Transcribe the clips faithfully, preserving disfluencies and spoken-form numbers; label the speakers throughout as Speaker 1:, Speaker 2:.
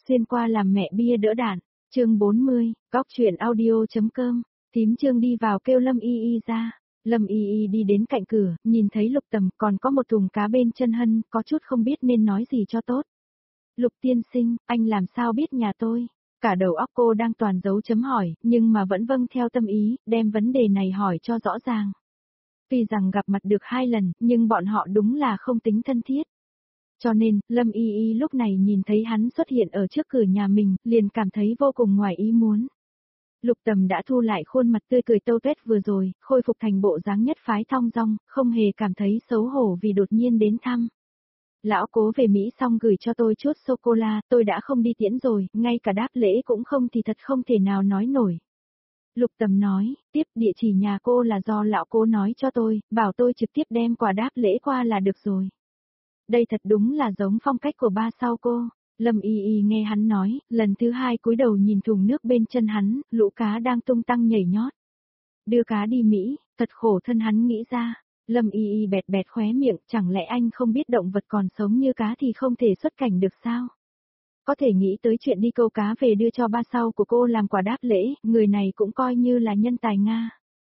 Speaker 1: xuyên qua làm mẹ bia đỡ đạn, chương bốn mươi, góc truyện audio.com, tím Trương đi vào kêu Lâm Y Y ra. Lâm Y Y đi đến cạnh cửa, nhìn thấy Lục Tầm còn có một thùng cá bên chân hân, có chút không biết nên nói gì cho tốt. Lục tiên sinh, anh làm sao biết nhà tôi? Cả đầu óc cô đang toàn dấu chấm hỏi, nhưng mà vẫn vâng theo tâm ý, đem vấn đề này hỏi cho rõ ràng. Tuy rằng gặp mặt được hai lần, nhưng bọn họ đúng là không tính thân thiết. Cho nên, Lâm Y Y lúc này nhìn thấy hắn xuất hiện ở trước cửa nhà mình, liền cảm thấy vô cùng ngoài ý muốn. Lục Tầm đã thu lại khuôn mặt tươi cười tâu tuét vừa rồi, khôi phục thành bộ dáng nhất phái thong dong, không hề cảm thấy xấu hổ vì đột nhiên đến thăm. Lão cố về Mỹ xong gửi cho tôi chút sô-cô-la, tôi đã không đi tiễn rồi, ngay cả đáp lễ cũng không thì thật không thể nào nói nổi. Lục Tầm nói, tiếp địa chỉ nhà cô là do lão cố nói cho tôi, bảo tôi trực tiếp đem quà đáp lễ qua là được rồi. Đây thật đúng là giống phong cách của ba sau cô. Lâm Y Y nghe hắn nói, lần thứ hai cúi đầu nhìn thùng nước bên chân hắn, lũ cá đang tung tăng nhảy nhót. Đưa cá đi Mỹ, thật khổ thân hắn nghĩ ra. Lâm Y Y bẹt bẹt khóe miệng, chẳng lẽ anh không biết động vật còn sống như cá thì không thể xuất cảnh được sao? Có thể nghĩ tới chuyện đi câu cá về đưa cho ba sau của cô làm quà đáp lễ, người này cũng coi như là nhân tài Nga.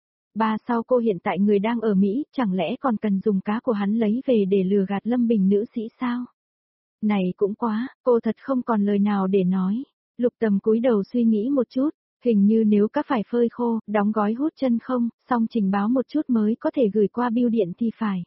Speaker 1: Ba sau cô hiện tại người đang ở Mỹ, chẳng lẽ còn cần dùng cá của hắn lấy về để lừa gạt Lâm Bình nữ sĩ sao? Này cũng quá, cô thật không còn lời nào để nói. Lục Tầm cúi đầu suy nghĩ một chút, hình như nếu cá phải phơi khô, đóng gói hút chân không, xong trình báo một chút mới có thể gửi qua bưu điện thì phải.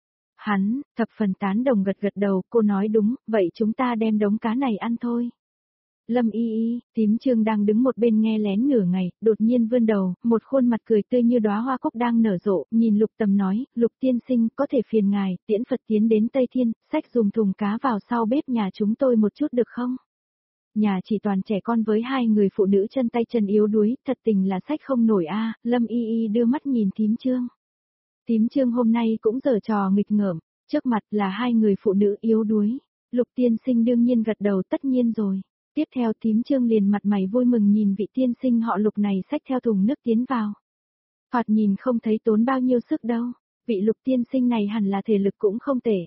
Speaker 1: Hắn, thập phần tán đồng gật gật đầu, cô nói đúng, vậy chúng ta đem đống cá này ăn thôi. Lâm Y Y, tím Trương đang đứng một bên nghe lén nửa ngày, đột nhiên vươn đầu, một khuôn mặt cười tươi như đóa hoa cúc đang nở rộ, nhìn Lục Tầm nói, Lục tiên sinh, có thể phiền ngài, tiễn Phật tiến đến Tây Thiên, xách dùng thùng cá vào sau bếp nhà chúng tôi một chút được không? Nhà chỉ toàn trẻ con với hai người phụ nữ chân tay chân yếu đuối, thật tình là xách không nổi a. Lâm Y Y đưa mắt nhìn tím Trương. Tím Trương hôm nay cũng giở trò nghịch ngợm, trước mặt là hai người phụ nữ yếu đuối. Lục tiên sinh đương nhiên gật đầu tất nhiên rồi. Tiếp theo tím Trương liền mặt mày vui mừng nhìn vị tiên sinh họ Lục này xách theo thùng nước tiến vào. Thoạt nhìn không thấy tốn bao nhiêu sức đâu, vị Lục tiên sinh này hẳn là thể lực cũng không tệ.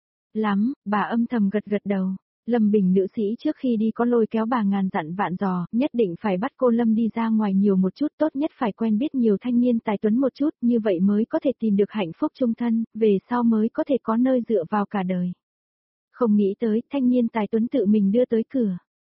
Speaker 1: Lắm, bà âm thầm gật gật đầu. Lâm Bình nữ sĩ trước khi đi có lôi kéo bà ngàn dặn vạn dò, nhất định phải bắt cô Lâm đi ra ngoài nhiều một chút, tốt nhất phải quen biết nhiều thanh niên tài tuấn một chút, như vậy mới có thể tìm được hạnh phúc chung thân, về sau mới có thể có nơi dựa vào cả đời. Không nghĩ tới, thanh niên tài tuấn tự mình đưa tới cửa.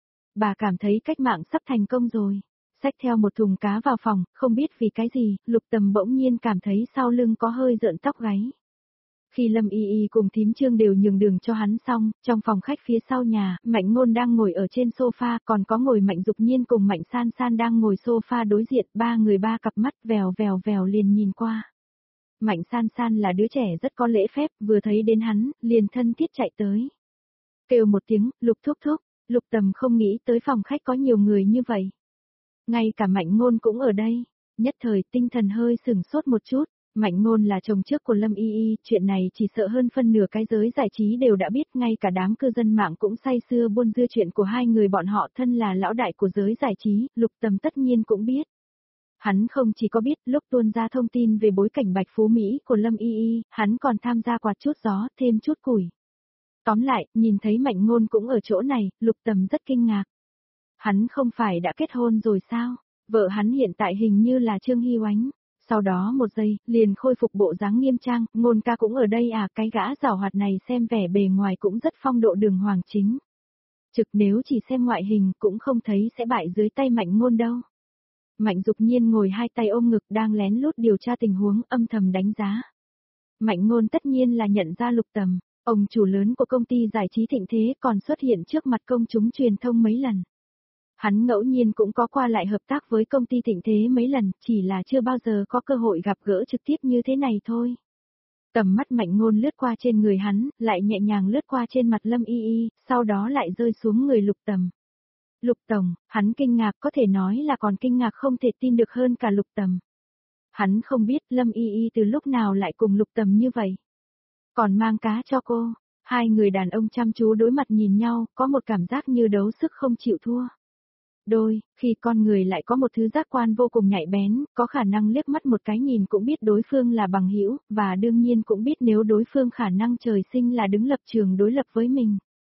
Speaker 1: Bà cảm thấy cách mạng sắp thành công rồi. Xách theo một thùng cá vào phòng, không biết vì cái gì, Lục Tầm bỗng nhiên cảm thấy sau lưng có hơi rợn tóc gáy. Khi Lâm Y Y cùng thím Trương đều nhường đường cho hắn xong, trong phòng khách phía sau nhà, Mạnh Ngôn đang ngồi ở trên sofa, còn có ngồi Mạnh Dục Nhiên cùng Mạnh San San đang ngồi sofa đối diện, ba người ba cặp mắt vèo vèo vèo liền nhìn qua. Mạnh San San là đứa trẻ rất có lễ phép, vừa thấy đến hắn, liền thân thiết chạy tới. Kêu một tiếng, Lục thúc thúc. Lục Tầm không nghĩ tới phòng khách có nhiều người như vậy. Ngay cả Mạnh Ngôn cũng ở đây. Nhất thời tinh thần hơi sửng sốt một chút. Mạnh Ngôn là chồng trước của Lâm Y Y, chuyện này chỉ sợ hơn phân nửa cái giới giải trí đều đã biết, ngay cả đám cư dân mạng cũng say sưa buôn dưa chuyện của hai người bọn họ, thân là lão đại của giới giải trí, Lục Tầm tất nhiên cũng biết. Hắn không chỉ có biết, lúc tuôn ra thông tin về bối cảnh Bạch Phú Mỹ của Lâm Y Y, hắn còn tham gia quạt chút gió, thêm chút củi. Tóm lại, nhìn thấy Mạnh Ngôn cũng ở chỗ này, Lục Tầm rất kinh ngạc. Hắn không phải đã kết hôn rồi sao? Vợ hắn hiện tại hình như là Trương Hy Oánh. Sau đó một giây, liền khôi phục bộ dáng nghiêm trang, Ngôn ca cũng ở đây à, cái gã giảo hoạt này xem vẻ bề ngoài cũng rất phong độ đường hoàng chính. Trực nếu chỉ xem ngoại hình cũng không thấy sẽ bại dưới tay Mạnh Ngôn đâu. Mạnh Dục Nhiên ngồi hai tay ôm ngực đang lén lút điều tra tình huống, âm thầm đánh giá. Mạnh Ngôn tất nhiên là nhận ra Lục Tầm. Ông chủ lớn của công ty giải trí Thịnh Thế còn xuất hiện trước mặt công chúng truyền thông mấy lần. Hắn ngẫu nhiên cũng có qua lại hợp tác với công ty Thịnh Thế mấy lần, chỉ là chưa bao giờ có cơ hội gặp gỡ trực tiếp như thế này thôi. Tầm mắt Mạnh Ngôn lướt qua trên người hắn, lại nhẹ nhàng lướt qua trên mặt Lâm Y Y, sau đó lại rơi xuống người Lục Tầm. Lục Tổng, hắn kinh ngạc, có thể nói là còn kinh ngạc không thể tin được hơn cả Lục Tầm. Hắn không biết Lâm Y Y từ lúc nào lại cùng Lục Tầm như vậy. Còn mang cá cho cô, hai người đàn ông chăm chú đối mặt nhìn nhau, có một cảm giác như đấu sức không chịu thua. Đôi, khi con người lại có một thứ giác quan vô cùng nhạy bén, có khả năng liếc mắt một cái nhìn cũng biết đối phương là bằng hữu, và đương nhiên cũng biết nếu đối phương khả năng trời sinh là đứng lập trường đối lập với mình.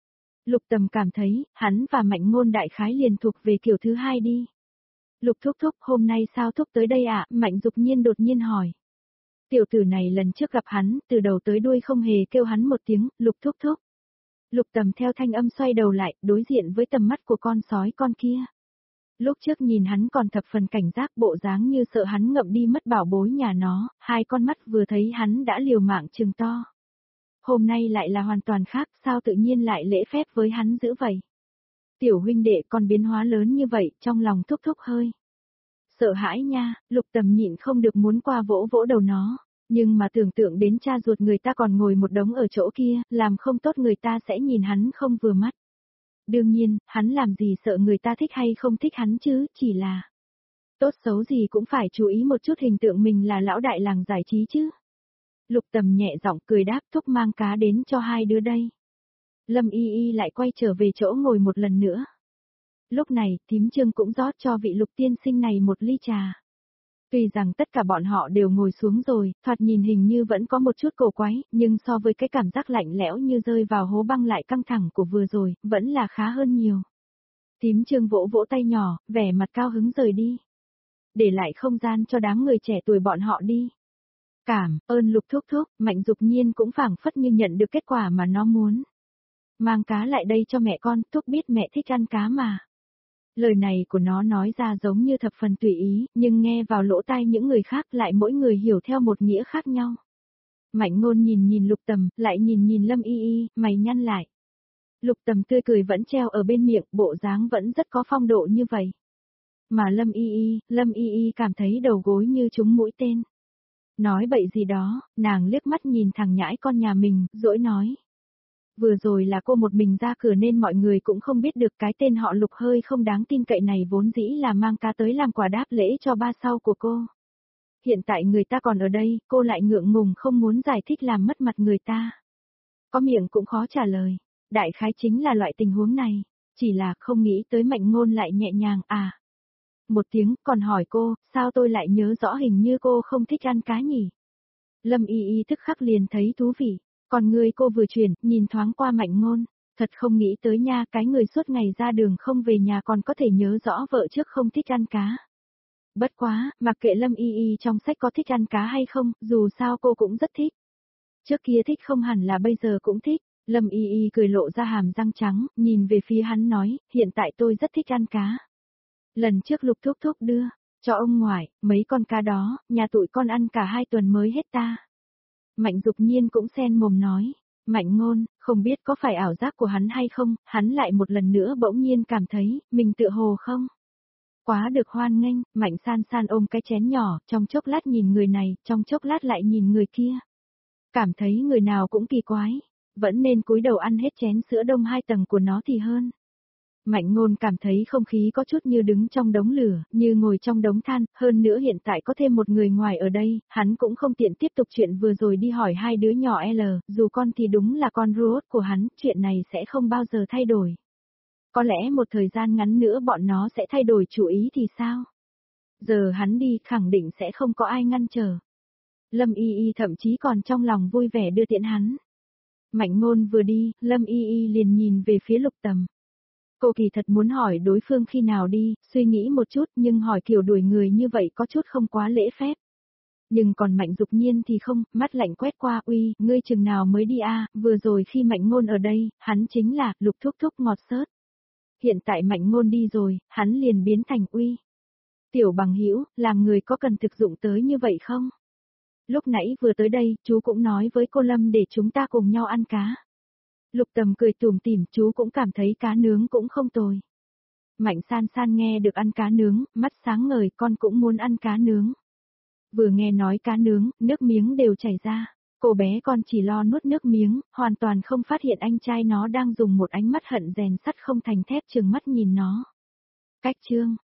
Speaker 1: Lục Tầm cảm thấy, hắn và Mạnh Ngôn đại khái liền thuộc về kiểu thứ hai đi. Lục thúc thúc, hôm nay sao thúc tới đây ạ? Mạnh Dục Nhiên đột nhiên hỏi. Tiểu tử này lần trước gặp hắn, từ đầu tới đuôi không hề kêu hắn một tiếng, Lục thúc thúc. Lục Tầm theo thanh âm xoay đầu lại, đối diện với tầm mắt của con sói con kia. Lúc trước nhìn hắn còn thập phần cảnh giác, bộ dáng như sợ hắn ngậm đi mất bảo bối nhà nó, hai con mắt vừa thấy hắn đã liều mạng trừng to. Hôm nay lại là hoàn toàn khác, sao tự nhiên lại lễ phép với hắn dữ vậy? Tiểu huynh đệ còn biến hóa lớn như vậy, trong lòng thúc thúc hơi. Sợ hãi nha, Lục Tầm nhịn không được muốn qua vỗ vỗ đầu nó, nhưng mà tưởng tượng đến cha ruột người ta còn ngồi một đống ở chỗ kia, làm không tốt người ta sẽ nhìn hắn không vừa mắt. Đương nhiên, hắn làm gì sợ người ta thích hay không thích hắn chứ, chỉ là tốt xấu gì cũng phải chú ý một chút hình tượng mình là lão đại làng giải trí chứ. Lục Tầm nhẹ giọng cười đáp, thúc mang cá đến cho hai đứa đây. Lâm Y Y lại quay trở về chỗ ngồi một lần nữa. Lúc này, thím Trương cũng rót cho vị Lục tiên sinh này một ly trà. Tuy rằng tất cả bọn họ đều ngồi xuống rồi, thoạt nhìn hình như vẫn có một chút cổ quái, nhưng so với cái cảm giác lạnh lẽo như rơi vào hố băng lại căng thẳng của vừa rồi, vẫn là khá hơn nhiều. Thím Trương vỗ vỗ tay nhỏ, vẻ mặt cao hứng rời đi. Để lại không gian cho đám người trẻ tuổi bọn họ đi. Cảm ơn Lục thúc thúc, Mạnh Dục Nhiên cũng phảng phất như nhận được kết quả mà nó muốn. Mang cá lại đây cho mẹ con, thúc biết mẹ thích ăn cá mà. Lời này của nó nói ra giống như thập phần tùy ý, nhưng nghe vào lỗ tai những người khác lại mỗi người hiểu theo một nghĩa khác nhau. Mạnh Ngôn nhìn nhìn Lục Tầm, lại nhìn nhìn Lâm Y Y, mày nhăn lại. Lục Tầm tươi cười vẫn treo ở bên miệng, bộ dáng vẫn rất có phong độ như vậy. Mà Lâm Y Y, Lâm Y Y cảm thấy đầu gối như trúng mũi tên. Nói bậy gì đó, nàng liếc mắt nhìn thằng nhãi con nhà mình, dỗi nói. Vừa rồi là cô một mình ra cửa nên mọi người cũng không biết được cái tên họ Lục hơi không đáng tin cậy này vốn dĩ là mang cá tới làm quà đáp lễ cho ba sau của cô. Hiện tại người ta còn ở đây, cô lại ngượng ngùng không muốn giải thích làm mất mặt người ta. Có miệng cũng khó trả lời, đại khái chính là loại tình huống này, chỉ là không nghĩ tới Mạnh Ngôn lại nhẹ nhàng à. Một tiếng còn hỏi cô, sao tôi lại nhớ rõ hình như cô không thích ăn cá nhỉ? Lâm Y Y tức khắc liền thấy thú vị. Còn người cô vừa chuyển, nhìn thoáng qua Mạnh Ngôn, thật không nghĩ tới nha, cái người suốt ngày ra đường không về nhà còn có thể nhớ rõ vợ trước không thích ăn cá. Bất quá, mặc kệ Lâm Y Y trong sách có thích ăn cá hay không, dù sao cô cũng rất thích. Trước kia thích không hẳn là bây giờ cũng thích, Lâm Y Y cười lộ ra hàm răng trắng, nhìn về phía hắn nói, hiện tại tôi rất thích ăn cá. Lần trước Lục thúc thúc đưa, cho ông ngoại, mấy con cá đó, nhà tụi con ăn cả hai tuần mới hết ta. Mạnh Dục Nhiên cũng xen mồm nói, Mạnh Ngôn, không biết có phải ảo giác của hắn hay không, hắn lại một lần nữa bỗng nhiên cảm thấy, mình tựa hồ không. Quá được hoan nghênh, Mạnh San San ôm cái chén nhỏ, trong chốc lát nhìn người này, trong chốc lát lại nhìn người kia. Cảm thấy người nào cũng kỳ quái, vẫn nên cúi đầu ăn hết chén sữa đông hai tầng của nó thì hơn. Mạnh Ngôn cảm thấy không khí có chút như đứng trong đống lửa, như ngồi trong đống than, hơn nữa hiện tại có thêm một người ngoài ở đây, hắn cũng không tiện tiếp tục chuyện vừa rồi đi hỏi hai đứa nhỏ L, dù con thì đúng là con ruột của hắn, chuyện này sẽ không bao giờ thay đổi. Có lẽ một thời gian ngắn nữa bọn nó sẽ thay đổi chủ ý thì sao? Giờ hắn đi khẳng định sẽ không có ai ngăn trở. Lâm Y Y thậm chí còn trong lòng vui vẻ đưa tiễn hắn. Mạnh Ngôn vừa đi, Lâm Y Y liền nhìn về phía Lục Tầm. Cô kỳ thật muốn hỏi đối phương khi nào đi, suy nghĩ một chút nhưng hỏi kiểu đuổi người như vậy có chút không quá lễ phép. Nhưng còn Mạnh Dục Nhiên thì không, mắt lạnh quét qua, uy, ngươi chừng nào mới đi a? Vừa rồi khi Mạnh Ngôn ở đây, hắn chính là, Lục thúc thúc ngọt xớt. Hiện tại Mạnh Ngôn đi rồi, hắn liền biến thành uy. Tiểu bằng hữu, làm người có cần thực dụng tới như vậy không? Lúc nãy vừa tới đây, chú cũng nói với cô Lâm để chúng ta cùng nhau ăn cá. Lục Tầm cười tủm tỉm, chú cũng cảm thấy cá nướng cũng không tồi. Mạnh San San nghe được ăn cá nướng, mắt sáng ngời, con cũng muốn ăn cá nướng. Vừa nghe nói cá nướng, nước miếng đều chảy ra. Cô bé con chỉ lo nuốt nước miếng, hoàn toàn không phát hiện anh trai nó đang dùng một ánh mắt hận rèn sắt không thành thép trừng mắt nhìn nó. Cách chương